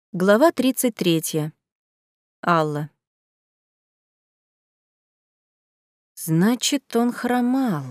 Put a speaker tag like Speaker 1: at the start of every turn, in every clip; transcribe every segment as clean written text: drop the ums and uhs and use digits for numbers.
Speaker 1: Глава 33. Алла. Значит, он хромал.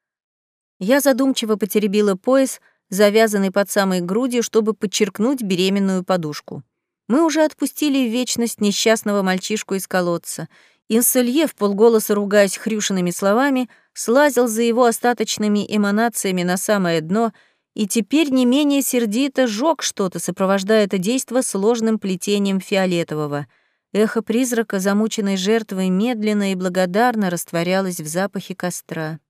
Speaker 1: Я задумчиво потеребила пояс, завязанный под самой грудью, чтобы подчеркнуть беременную подушку. Мы уже отпустили в вечность несчастного мальчишку из колодца. Инселье, вполголоса ругаясь хрюшиными словами, слазил за его остаточными эманациями на самое дно и теперь не менее сердито жёг что-то, сопровождая это действо сложным плетением фиолетового. Эхо призрака, замученной жертвой, медленно и благодарно растворялось в запахе костра.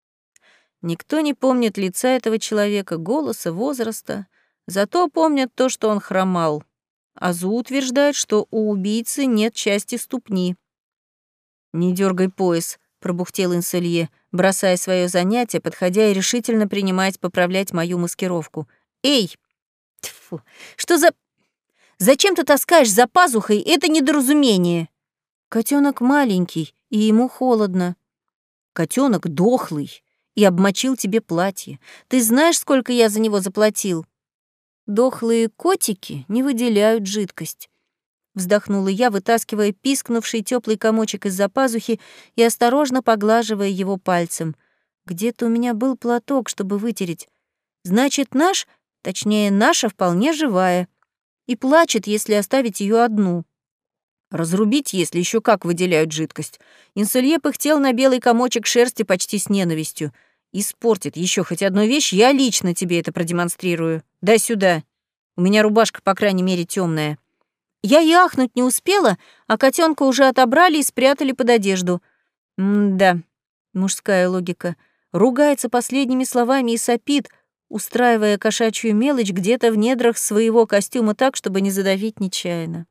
Speaker 1: Никто не помнит лица этого человека, голоса, возраста, зато помнят то, что он хромал. Азу утверждает, что у убийцы нет части ступни. «Не дергай пояс», — пробухтел Инселье, бросая свое занятие, подходя и решительно принимаясь поправлять мою маскировку. «Эй! Тьфу! Что за... Зачем ты таскаешь за пазухой это недоразумение?» Котенок маленький, и ему холодно. Котенок дохлый и обмочил тебе платье. Ты знаешь, сколько я за него заплатил? Дохлые котики не выделяют жидкость. Вздохнула я, вытаскивая пискнувший теплый комочек из-за пазухи и осторожно поглаживая его пальцем. Где-то у меня был платок, чтобы вытереть. Значит, точнее, наша вполне живая. И плачет, если оставить ее одну. Разрубить, если еще как выделяют жидкость. Инселье пыхтел на белый комочек шерсти почти с ненавистью. Испортит еще хоть одну вещь, я лично тебе это продемонстрирую. Дай сюда. У меня рубашка, по крайней мере, темная. Я и ахнуть не успела, а котенка уже отобрали и спрятали под одежду. Да, мужская логика. Ругается последними словами и сопит, устраивая кошачью мелочь где-то в недрах своего костюма так, чтобы не задавить нечаянно.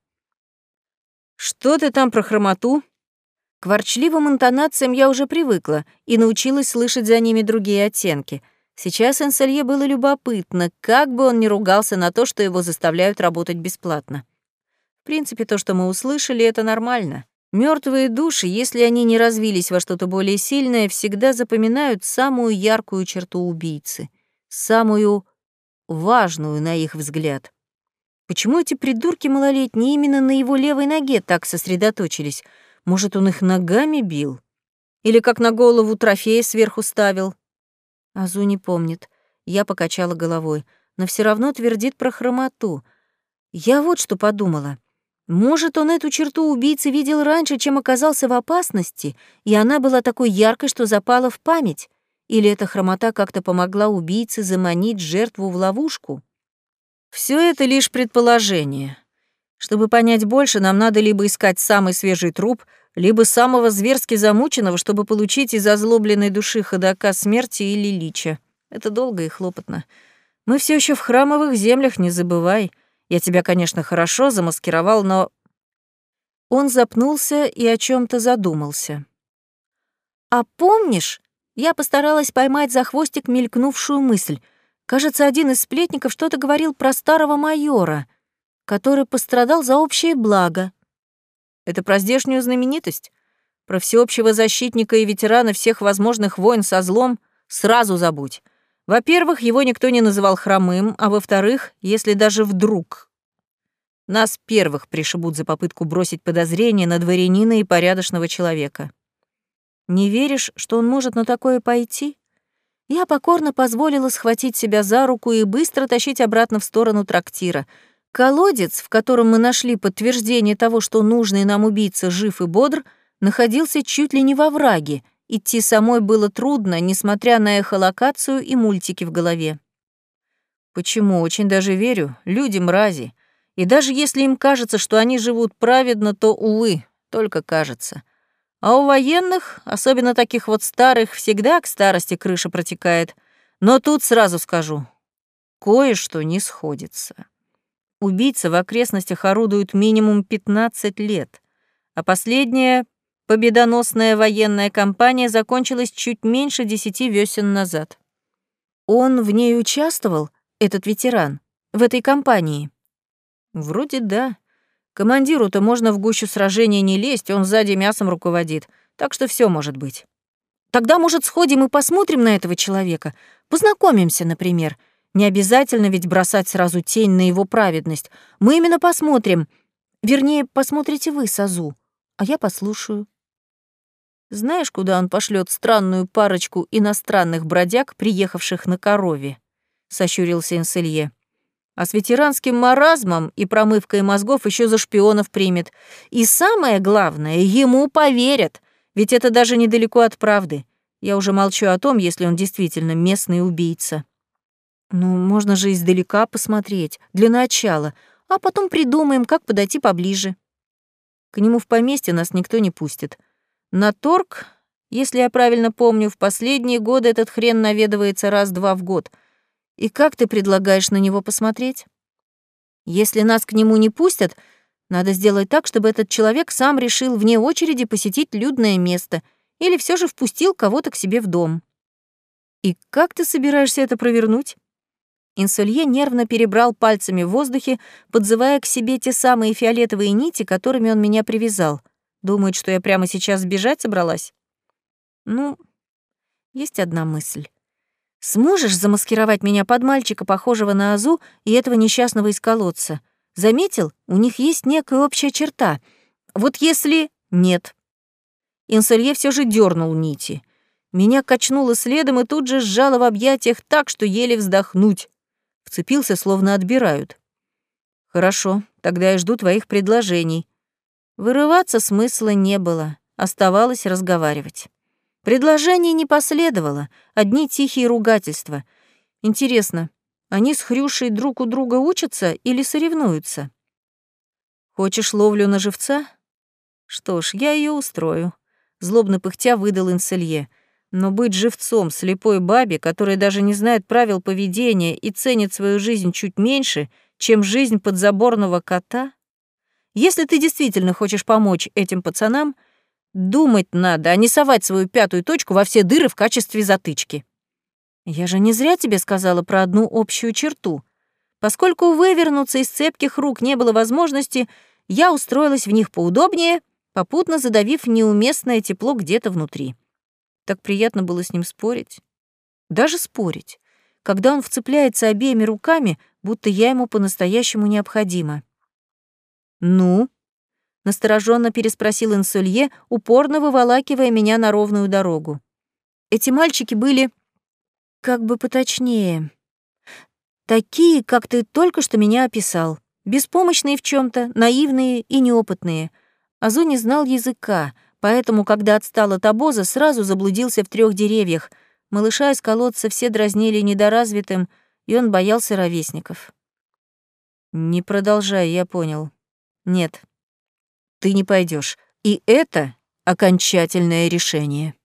Speaker 1: «Что ты там про хромоту?» К ворчливым интонациям я уже привыкла и научилась слышать за ними другие оттенки. Сейчас Инселье было любопытно, как бы он ни ругался на то, что его заставляют работать бесплатно. В принципе, то, что мы услышали, это нормально. Мертвые души, если они не развились во что-то более сильное, всегда запоминают самую яркую черту убийцы, самую важную, на их взгляд. Почему эти придурки малолетние именно на его левой ноге так сосредоточились? Может, он их ногами бил? Или как на голову трофея сверху ставил? Азу не помнит. Я покачала головой, но все равно твердит про хромоту. Я вот что подумала. Может, он эту черту убийцы видел раньше, чем оказался в опасности, и она была такой яркой, что запала в память? Или эта хромота как-то помогла убийце заманить жертву в ловушку? Все это лишь предположение. Чтобы понять больше, нам надо либо искать самый свежий труп, либо самого зверски замученного, чтобы получить из озлобленной души ходока смерти или лича. Это долго и хлопотно. Мы все еще в храмовых землях, не забывай. Я тебя, конечно, хорошо замаскировал, но... Он запнулся и о чем-то задумался. А помнишь, я постаралась поймать за хвостик мелькнувшую мысль. Кажется, один из сплетников что-то говорил про старого майора, который пострадал за общее благо. Это про здешнюю знаменитость? Про всеобщего защитника и ветерана всех возможных войн со злом? Сразу забудь. Во-первых, его никто не называл хромым, а во-вторых, если даже вдруг нас первых пришибут за попытку бросить подозрение на дворянина и порядочного человека. Не веришь, что он может на такое пойти? Я покорно позволила схватить себя за руку и быстро тащить обратно в сторону трактира. Колодец, в котором мы нашли подтверждение того, что нужный нам убийца жив и бодр, находился чуть ли не во враге. Идти самой было трудно, несмотря на эхолокацию и мультики в голове. Почему? Очень даже верю. Люди мрази. И даже если им кажется, что они живут праведно, то, увы, только кажется. А у военных, особенно таких вот старых, всегда к старости крыша протекает. Но тут сразу скажу, кое-что не сходится. Убийца в окрестностях орудует минимум 15 лет, а последняя победоносная военная кампания закончилась чуть меньше 10 весен назад. Он в ней участвовал, этот ветеран, в этой кампании? Вроде да. Командиру-то можно в гущу сражения не лезть, он сзади мясом руководит, так что все может быть. Тогда, может, сходим и посмотрим на этого человека? Познакомимся, например. Не обязательно ведь бросать сразу тень на его праведность. Мы именно посмотрим. Вернее, посмотрите вы, Сазу, а я послушаю. Знаешь, куда он пошлет странную парочку иностранных бродяг, приехавших на корове? Сощурился Инселье. А с ветеранским маразмом и промывкой мозгов еще за шпионов примет. И самое главное, ему поверят, ведь это даже недалеко от правды. Я уже молчу о том, если он действительно местный убийца. Ну, можно же издалека посмотреть, для начала, а потом придумаем, как подойти поближе. К нему в поместье нас никто не пустит. На торг, если я правильно помню, в последние годы этот хрен наведывается раз-два в год. И как ты предлагаешь на него посмотреть? Если нас к нему не пустят, надо сделать так, чтобы этот человек сам решил вне очереди посетить людное место или все же впустил кого-то к себе в дом. И как ты собираешься это провернуть? Инсолье нервно перебрал пальцами в воздухе, подзывая к себе те самые фиолетовые нити, которыми он меня привязал. Думает, что я прямо сейчас сбежать собралась? Ну, есть одна мысль. Сможешь замаскировать меня под мальчика, похожего на Азу, и этого несчастного из колодца? Заметил, у них есть некая общая черта. Вот если... Нет. Инсолье все же дернул нити. Меня качнуло следом и тут же сжало в объятиях так, что еле вздохнуть. Вцепился, словно отбирают. Хорошо, тогда я жду твоих предложений. Вырываться смысла не было, оставалось разговаривать. Предложений не последовало, одни тихие ругательства. Интересно, они с Хрюшей друг у друга учатся или соревнуются? Хочешь ловлю на живца? Что ж, я ее устрою. Злобно пыхтя выдал Инселье. Но быть живцом слепой бабе, которая даже не знает правил поведения и ценит свою жизнь чуть меньше, чем жизнь подзаборного кота? Если ты действительно хочешь помочь этим пацанам, думать надо, а не совать свою пятую точку во все дыры в качестве затычки. Я же не зря тебе сказала про одну общую черту. Поскольку вывернуться из цепких рук не было возможности, я устроилась в них поудобнее, попутно задавив неуместное тепло где-то внутри. Так приятно было с ним спорить. Даже спорить, когда он вцепляется обеими руками, будто я ему по-настоящему необходима. «Ну?» — настороженно переспросил Инсолье, упорно выволакивая меня на ровную дорогу. Эти мальчики были, как бы поточнее, такие, как ты только что меня описал, беспомощные в чем то наивные и неопытные. Азу не знал языка, поэтому, когда отстал от обоза, сразу заблудился в 3 деревьях. Малыша из колодца все дразнили недоразвитым, и он боялся ровесников. «Не продолжай, я понял. Нет, ты не пойдешь, и это окончательное решение».